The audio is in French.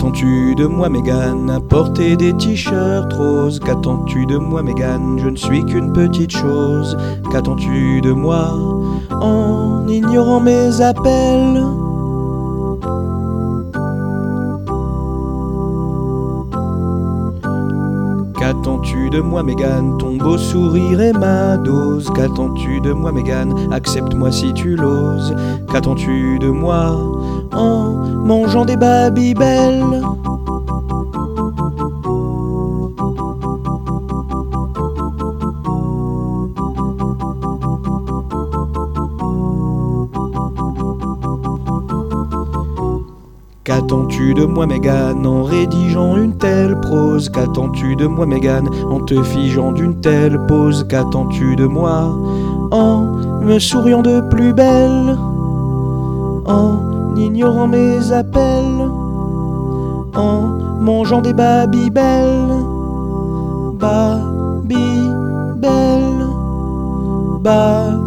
Qu'attends-tu de moi, Mégane, à porter des t-shirts roses? Qu'attends-tu de moi, Mégane, je ne suis qu'une petite chose. Qu'attends-tu de moi, en ignorant mes appels? Qu'attends-tu de moi, Mégane, ton beau sourire est ma dose. Qu'attends-tu de moi, Mégane, accepte-moi si tu l'oses. Qu'attends-tu de moi, en mangeant des Babybel? Qu'attends-tu de moi, Mégane, en rédigeant une telle prose? Qu'attends-tu de moi, Mégane, en te figeant d'une telle pose? Qu'attends-tu de moi, en me souriant de plus belle, en ignorant mes appels, en mangeant des Babybel? Babybel, Babybel.